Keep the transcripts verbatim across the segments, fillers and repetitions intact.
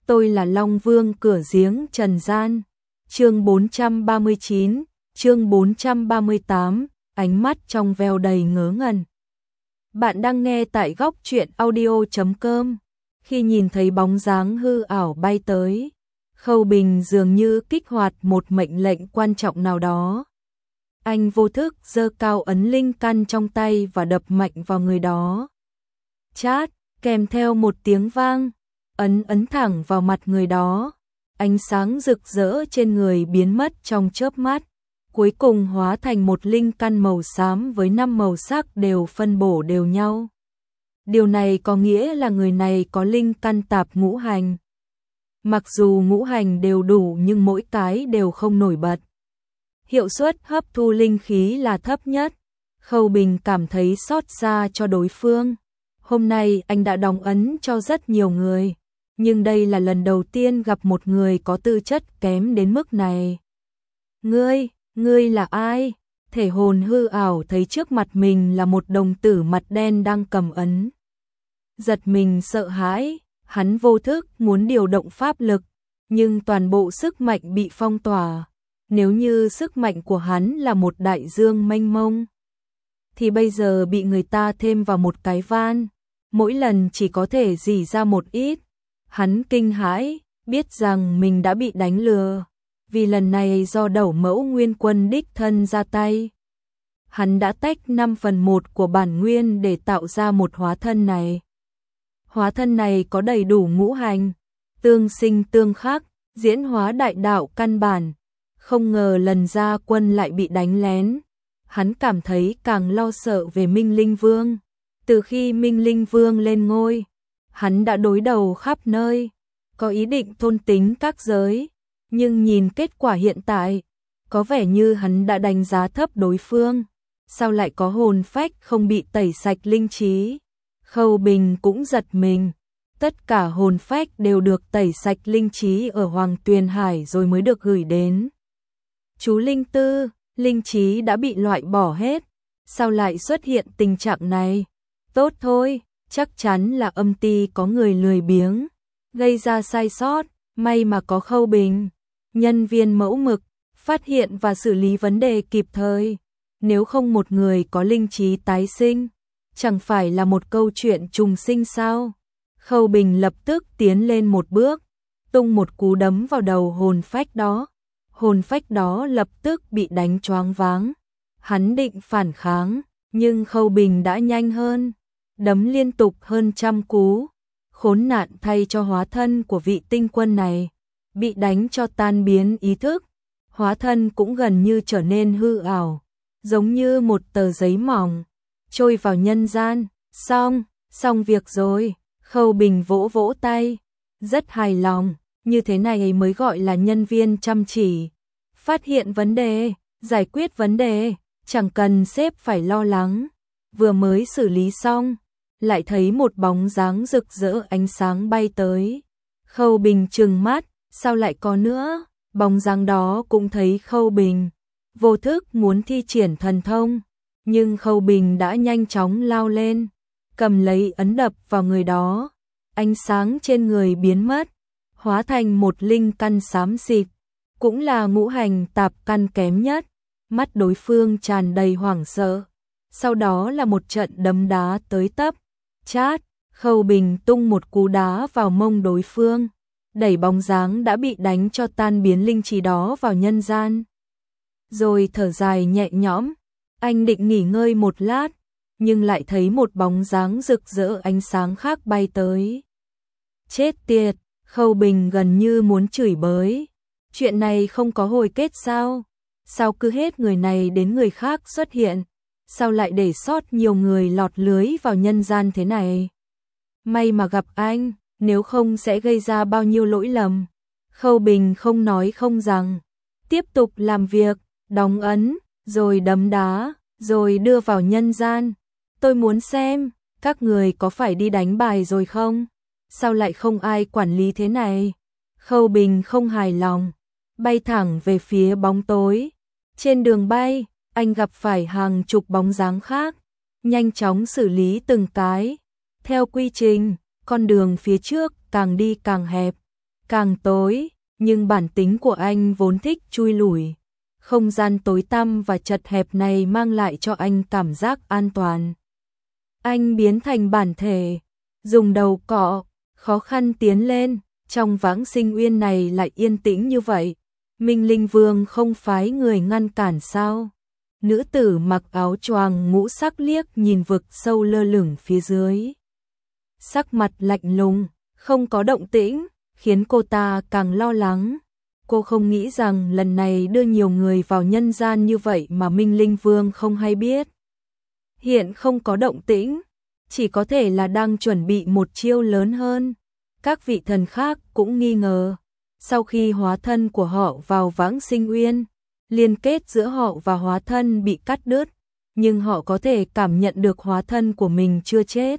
tôi là Long Vương cửa giếng trần gian. Chương bốn trăm ba mươi chín, chương bốn trăm ba mươi tám, ánh mắt trong veo đầy ngớ ngẩn. Bạn đang nghe tại góc truyện audio chấm com. Khi nhìn thấy bóng dáng hư ảo bay tới, Khâu Bình dường như kích hoạt một mệnh lệnh quan trọng nào đó. Anh vô thức giơ cao ấn linh căn trong tay và đập mạnh vào người đó. Chát, kèm theo một tiếng vang, ấn ấn thẳng vào mặt người đó. Ánh sáng rực rỡ trên người biến mất trong chớp mắt, cuối cùng hóa thành một linh căn màu xám với năm màu sắc đều phân bổ đều nhau. Điều này có nghĩa là người này có linh căn tạp ngũ hành. Mặc dù ngũ hành đều đủ nhưng mỗi cái đều không nổi bật. Hiệu suất hấp thu linh khí là thấp nhất. Khâu Bình cảm thấy xót xa cho đối phương. Hôm nay anh đã đóng ấn cho rất nhiều người, nhưng đây là lần đầu tiên gặp một người có tư chất kém đến mức này. Ngươi, ngươi là ai? Thể hồn hư ảo thấy trước mặt mình là một đồng tử mặt đen đang cầm ấn. Giật mình sợ hãi, hắn vô thức muốn điều động pháp lực, nhưng toàn bộ sức mạnh bị phong tỏa. Nếu như sức mạnh của hắn là một đại dương mênh mông, thì bây giờ bị người ta thêm vào một cái van, mỗi lần chỉ có thể rỉ ra một ít. Hắn kinh hãi, biết rằng mình đã bị đánh lừa, vì lần này do Đẩu Mẫu Nguyên Quân đích thân ra tay. Hắn đã tách năm phần một của bản nguyên để tạo ra một hóa thân này. Hóa thân này có đầy đủ ngũ hành, tương sinh tương khắc, diễn hóa đại đạo căn bản. Không ngờ lần ra quân lại bị đánh lén. Hắn cảm thấy càng lo sợ về Minh Linh Vương. Từ khi Minh Linh Vương lên ngôi, hắn đã đối đầu khắp nơi, có ý định thôn tính các giới, nhưng nhìn kết quả hiện tại, có vẻ như hắn đã đánh giá thấp đối phương. Sao lại có hồn phách không bị tẩy sạch linh trí? Khâu Bình cũng giật mình. Tất cả hồn phách đều được tẩy sạch linh trí ở Hoàng Tuyền Hải rồi mới được gửi đến chú linh tư, linh trí đã bị loại bỏ hết. Sao lại xuất hiện tình trạng này? Tốt thôi, chắc chắn là âm ty có người lười biếng, gây ra sai sót, may mà có Khâu Bình, nhân viên mẫu mực, phát hiện và xử lý vấn đề kịp thời. Nếu không một người có linh trí tái sinh, chẳng phải là một câu chuyện trùng sinh sao? Khâu Bình lập tức tiến lên một bước, tung một cú đấm vào đầu hồn phách đó. Hồn phách đó lập tức bị đánh choáng váng. Hắn định phản kháng, nhưng Khâu Bình đã nhanh hơn, đấm liên tục hơn trăm cú. Khốn nạn thay cho hóa thân của vị tinh quân này, bị đánh cho tan biến ý thức. Hóa thân cũng gần như trở nên hư ảo, giống như một tờ giấy mỏng, trôi vào nhân gian. Xong, xong việc rồi. Khâu Bình vỗ vỗ tay, rất hài lòng. Như thế này mới gọi là nhân viên chăm chỉ. Phát hiện vấn đề, giải quyết vấn đề, chẳng cần sếp phải lo lắng. Vừa mới xử lý xong, lại thấy một bóng dáng rực rỡ ánh sáng bay tới. Khâu Bình trừng mắt, sao lại có nữa? Bóng dáng đó cũng thấy Khâu Bình, vô thức muốn thi triển thần thông, nhưng Khâu Bình đã nhanh chóng lao lên, cầm lấy ấn đập vào người đó. Ánh sáng trên người biến mất, hóa thành một linh căn xám xịt, cũng là ngũ hành tạp căn kém nhất. Mắt đối phương tràn đầy hoảng sợ, sau đó là một trận đấm đá tới tấp. Chát, Khâu Bình tung một cú đá vào mông đối phương, đẩy bóng dáng đã bị đánh cho tan biến linh trí đó vào nhân gian. Rồi thở dài nhẹ nhõm, anh định nghỉ ngơi một lát, nhưng lại thấy một bóng dáng rực rỡ ánh sáng khác bay tới. Chết tiệt, Khâu Bình gần như muốn chửi bới. Chuyện này không có hồi kết sao? Sao cứ hết người này đến người khác xuất hiện? Sao lại để sót nhiều người lọt lưới vào nhân gian thế này? May mà gặp anh, nếu không sẽ gây ra bao nhiêu lỗi lầm. Khâu Bình không nói không rằng, tiếp tục làm việc, đóng ấn, rồi đấm đá, rồi đưa vào nhân gian. Tôi muốn xem, các người có phải đi đánh bài rồi không? Sao lại không ai quản lý thế này? Khâu Bình không hài lòng, bay thẳng về phía bóng tối. Trên đường bay, anh gặp phải hàng chục bóng dáng khác, nhanh chóng xử lý từng cái. Theo quy trình, con đường phía trước càng đi càng hẹp, càng tối, nhưng bản tính của anh vốn thích chui lủi. Không gian tối tăm và chật hẹp này mang lại cho anh cảm giác an toàn. Anh biến thành bản thể, dùng đầu cọ, khó khăn tiến lên, trong Vãng Sinh Uyên này lại yên tĩnh như vậy. Minh Linh Vương không phái người ngăn cản sao? Nữ tử mặc áo choàng ngũ sắc liếc nhìn vực sâu lơ lửng phía dưới. Sắc mặt lạnh lùng, không có động tĩnh, khiến cô ta càng lo lắng. Cô không nghĩ rằng lần này đưa nhiều người vào nhân gian như vậy mà Minh Linh Vương không hay biết. Hiện không có động tĩnh, chỉ có thể là đang chuẩn bị một chiêu lớn hơn. Các vị thần khác cũng nghi ngờ. Sau khi hóa thân của họ vào Vãng Sinh Uyên, liên kết giữa họ và hóa thân bị cắt đứt, nhưng họ có thể cảm nhận được hóa thân của mình chưa chết.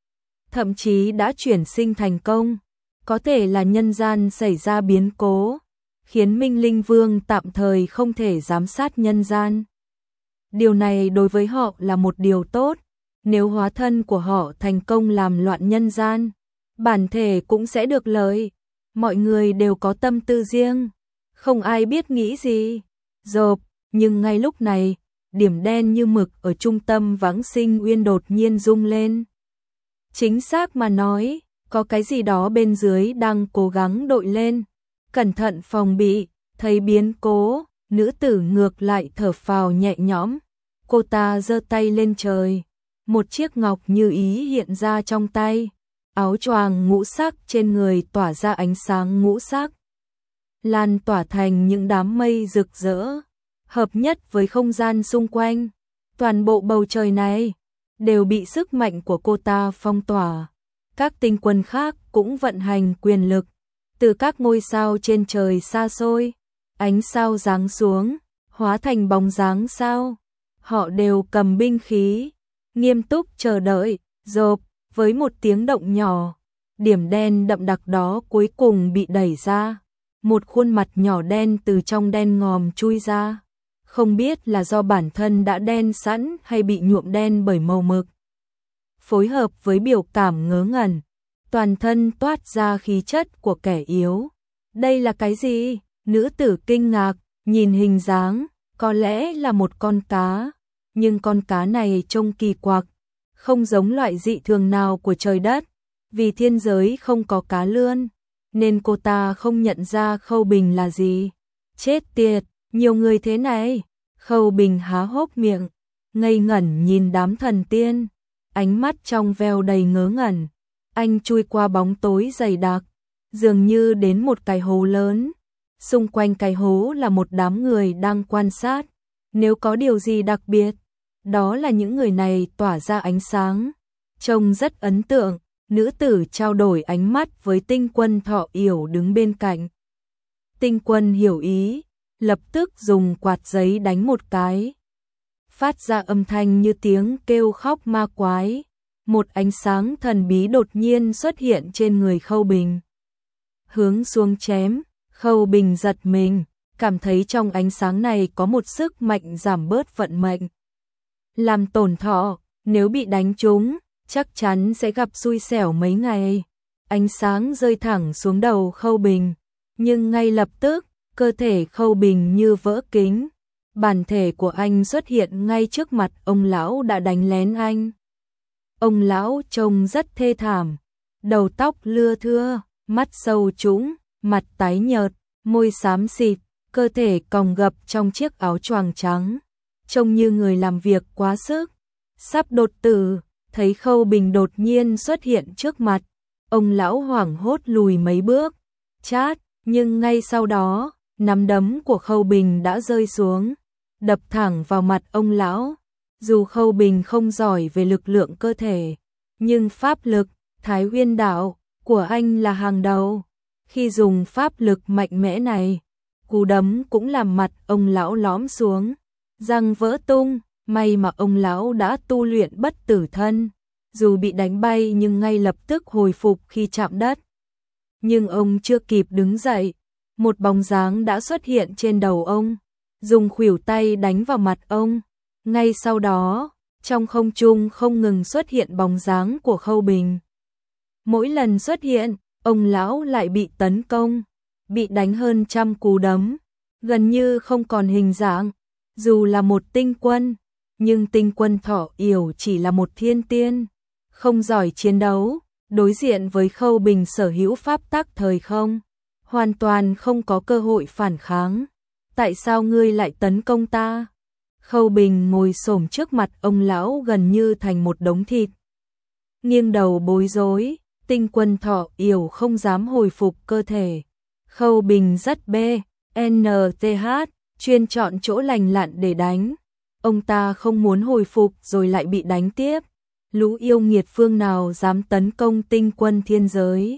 Thậm chí đã chuyển sinh thành công, có thể là nhân gian xảy ra biến cố, khiến Minh Linh Vương tạm thời không thể giám sát nhân gian. Điều này đối với họ là một điều tốt, nếu hóa thân của họ thành công làm loạn nhân gian, bản thể cũng sẽ được lợi. Mọi người đều có tâm tư riêng, không ai biết nghĩ gì. Rộp, nhưng ngay lúc này, điểm đen như mực ở trung tâm Vãng Sinh Uyên đột nhiên rung lên. Chính xác mà nói, có cái gì đó bên dưới đang cố gắng đội lên. Cẩn thận phòng bị, thấy biến cố, nữ tử ngược lại thở phào nhẹ nhõm. Cô ta giơ tay lên trời, một chiếc ngọc như ý hiện ra trong tay. Áo choàng ngũ sắc trên người tỏa ra ánh sáng ngũ sắc, lan tỏa thành những đám mây rực rỡ, hợp nhất với không gian xung quanh. Toàn bộ bầu trời này đều bị sức mạnh của cô ta phong tỏa. Các tinh quân khác cũng vận hành quyền lực, từ các ngôi sao trên trời xa xôi, ánh sao giáng xuống, hóa thành bóng dáng sao. Họ đều cầm binh khí, nghiêm túc chờ đợi. Rộp, với một tiếng động nhỏ, điểm đen đậm đặc đó cuối cùng bị đẩy ra. Một khuôn mặt nhỏ đen từ trong đen ngòm chui ra. Không biết là do bản thân đã đen sẵn hay bị nhuộm đen bởi màu mực. Phối hợp với biểu cảm ngớ ngẩn, toàn thân toát ra khí chất của kẻ yếu. Đây là cái gì? Nữ tử kinh ngạc, nhìn hình dáng, có lẽ là một con cá. Nhưng con cá này trông kỳ quặc, không giống loại dị thường nào của trời đất. Vì thiên giới không có cá lươn, nên cô ta không nhận ra Khâu Bình là gì. Chết tiệt, nhiều người thế này. Khâu Bình há hốc miệng, ngây ngẩn nhìn đám thần tiên, ánh mắt trong veo đầy ngớ ngẩn. Anh chui qua bóng tối dày đặc, dường như đến một cái hố lớn. Xung quanh cái hố là một đám người đang quan sát. Nếu có điều gì đặc biệt, đó là những người này tỏa ra ánh sáng, trông rất ấn tượng. Nữ tử trao đổi ánh mắt với tinh quân Thọ Yểu đứng bên cạnh. Tinh quân hiểu ý, lập tức dùng quạt giấy đánh một cái. Phát ra âm thanh như tiếng kêu khóc ma quái. Một ánh sáng thần bí đột nhiên xuất hiện trên người Khâu Bình. Hướng xuống chém, Khâu Bình giật mình, cảm thấy trong ánh sáng này có một sức mạnh giảm bớt vận mệnh. Làm tổn thọ, nếu bị đánh trúng, chắc chắn sẽ gặp xui xẻo mấy ngày. Ánh sáng rơi thẳng xuống đầu Khâu Bình, nhưng ngay lập tức, cơ thể Khâu Bình như vỡ kính. Bản thể của anh xuất hiện ngay trước mặt ông lão đã đánh lén anh. Ông lão trông rất thê thảm, đầu tóc lưa thưa, mắt sâu trũng, mặt tái nhợt, môi xám xịt, cơ thể còng gập trong chiếc áo choàng trắng, trông như người làm việc quá sức, sắp đột tử. Thấy Khâu Bình đột nhiên xuất hiện trước mặt, ông lão hoảng hốt lùi mấy bước, chát, nhưng ngay sau đó, nắm đấm của Khâu Bình đã rơi xuống, đập thẳng vào mặt ông lão. Dù Khâu Bình không giỏi về lực lượng cơ thể, nhưng pháp lực, Thái Uyên đạo của anh là hàng đầu. Khi dùng pháp lực mạnh mẽ này, cú đấm cũng làm mặt ông lão lõm xuống, răng vỡ tung. May mà ông lão đã tu luyện bất tử thân, dù bị đánh bay nhưng ngay lập tức hồi phục khi chạm đất. Nhưng ông chưa kịp đứng dậy, một bóng dáng đã xuất hiện trên đầu ông, dùng khuỷu tay đánh vào mặt ông. Ngay sau đó, trong không trung không ngừng xuất hiện bóng dáng của Khâu Bình. Mỗi lần xuất hiện, ông lão lại bị tấn công, bị đánh hơn trăm cú đấm, gần như không còn hình dạng. Dù là một tinh quân, nhưng tinh quân Thọ Yểu chỉ là một thiên tiên, không giỏi chiến đấu, đối diện với Khâu Bình sở hữu pháp tắc thời không, hoàn toàn không có cơ hội phản kháng. Tại sao ngươi lại tấn công ta? Khâu Bình ngồi xổm trước mặt ông lão gần như thành một đống thịt, nghiêng đầu bối rối. Tinh quân Thọ Yểu không dám hồi phục cơ thể. Khâu Bình rất bê, en tê hát, chuyên chọn chỗ lành lặn để đánh. Ông ta không muốn hồi phục rồi lại bị đánh tiếp. Lũ yêu nghiệt phương nào dám tấn công tinh quân thiên giới.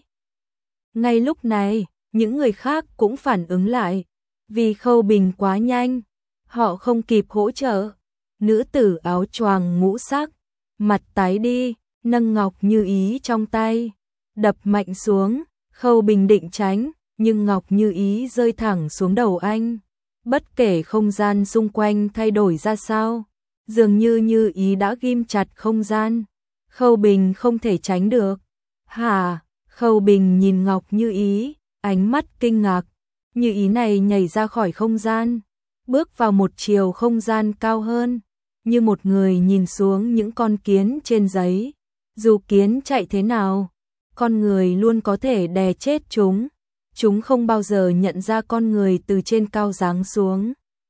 Ngay lúc này, những người khác cũng phản ứng lại. Vì Khâu Bình quá nhanh, họ không kịp hỗ trợ. Nữ tử áo choàng ngũ sắc, mặt tái đi, nâng ngọc như ý trong tay, đập mạnh xuống. Khâu Bình định tránh, nhưng ngọc như ý rơi thẳng xuống đầu anh. Bất kể không gian xung quanh thay đổi ra sao, dường như Như Ý đã ghim chặt không gian. Khâu Bình không thể tránh được. Hả? Khâu Bình nhìn Ngọc Như Ý, ánh mắt kinh ngạc. Như Ý này nhảy ra khỏi không gian, bước vào một chiều không gian cao hơn, như một người nhìn xuống những con kiến trên giấy. Dù kiến chạy thế nào, con người luôn có thể đè chết chúng. Chúng không bao giờ nhận ra con người từ trên cao giáng xuống.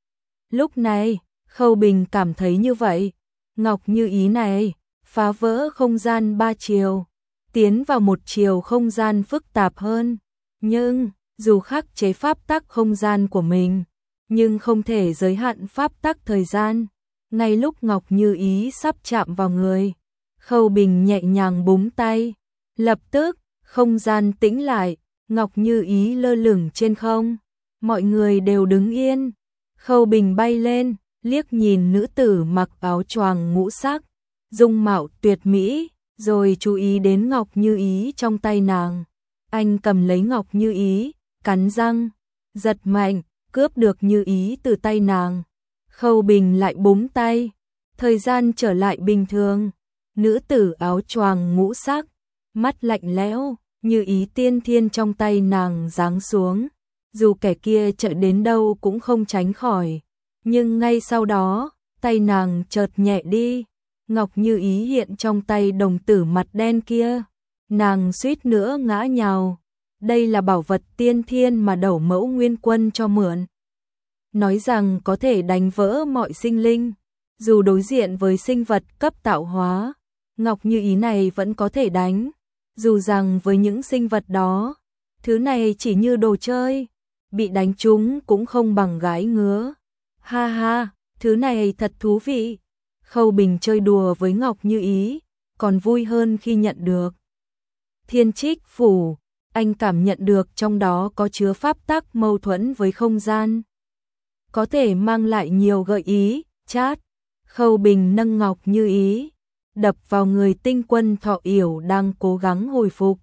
Lúc này, Khâu Bình cảm thấy như vậy. Ngọc Như Ý này, phá vỡ không gian ba chiều, tiến vào một chiều không gian phức tạp hơn. Nhưng, dù khắc chế pháp tắc không gian của mình, nhưng không thể giới hạn pháp tắc thời gian. Ngay lúc Ngọc Như Ý sắp chạm vào người, Khâu Bình nhẹ nhàng búng tay. Lập tức, không gian tĩnh lại. Ngọc Như Ý lơ lửng trên không, mọi người đều đứng yên. Khâu Bình bay lên, liếc nhìn nữ tử mặc áo choàng ngũ sắc, dung mạo tuyệt mỹ, rồi chú ý đến Ngọc Như Ý trong tay nàng. Anh cầm lấy Ngọc Như Ý, cắn răng, giật mạnh, cướp được Như Ý từ tay nàng. Khâu Bình lại búng tay, thời gian trở lại bình thường. Nữ tử áo choàng ngũ sắc, mắt lạnh lẽo, Như Ý tiên thiên trong tay nàng giáng xuống, dù kẻ kia chạy đến đâu cũng không tránh khỏi. Nhưng ngay sau đó, tay nàng chợt nhẹ đi, Ngọc Như Ý hiện trong tay đồng tử mặt đen kia, nàng suýt nữa ngã nhào. Đây là bảo vật tiên thiên mà Đẩu Mẫu Nguyên Quân cho mượn, nói rằng có thể đánh vỡ mọi sinh linh. Dù đối diện với sinh vật cấp tạo hóa, Ngọc Như Ý này vẫn có thể đánh. Dù rằng với những sinh vật đó, thứ này chỉ như đồ chơi, bị đánh trúng cũng không bằng gái ngứa. Ha ha, thứ này thật thú vị. Khâu Bình chơi đùa với Ngọc Như Ý, còn vui hơn khi nhận được Thiên Trích Phủ. Anh cảm nhận được trong đó có chứa pháp tắc mâu thuẫn với không gian, có thể mang lại nhiều gợi ý. Chát, Khâu Bình nâng Ngọc Như Ý, đập vào người tinh quân Thọ Yểu đang cố gắng hồi phục.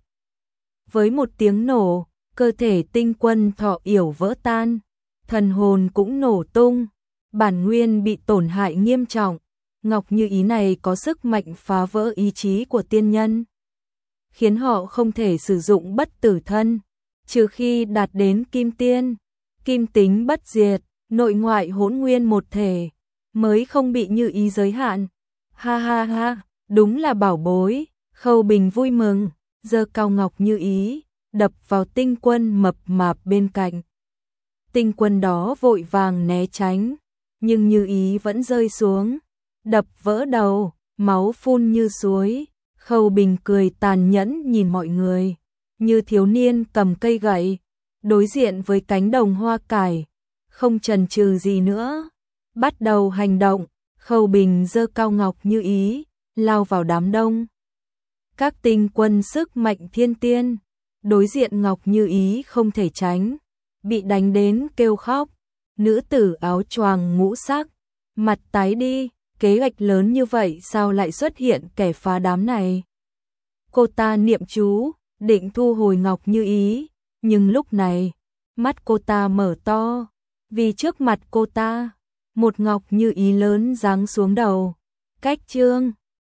Với một tiếng nổ, cơ thể tinh quân Thọ Yểu vỡ tan, thần hồn cũng nổ tung, bản nguyên bị tổn hại nghiêm trọng. Ngọc Như Ý này có sức mạnh phá vỡ ý chí của tiên nhân, khiến họ không thể sử dụng bất tử thân, trừ khi đạt đến kim tiên, kim tính bất diệt, nội ngoại hỗn nguyên một thể, mới không bị Như Ý giới hạn. Ha ha ha, đúng là bảo bối. Khâu Bình vui mừng, giơ cao Ngọc Như Ý, đập vào tinh quân mập mạp bên cạnh. Tinh quân đó vội vàng né tránh, nhưng Như Ý vẫn rơi xuống, đập vỡ đầu, máu phun như suối. Khâu Bình cười tàn nhẫn nhìn mọi người, như thiếu niên cầm cây gậy, đối diện với cánh đồng hoa cải, không chần chừ gì nữa, bắt đầu hành động. Khâu Bình giơ cao Ngọc Như Ý, lao vào đám đông. Các tinh quân sức mạnh thiên tiên, đối diện Ngọc Như Ý không thể tránh, bị đánh đến kêu khóc. Nữ tử áo choàng ngũ sắc, mặt tái đi, kế hoạch lớn như vậy sao lại xuất hiện kẻ phá đám này. Cô ta niệm chú, định thu hồi Ngọc Như Ý, nhưng lúc này, mắt cô ta mở to, vì trước mặt cô ta, một Ngọc Như Ý lớn giáng xuống đầu. Cách chương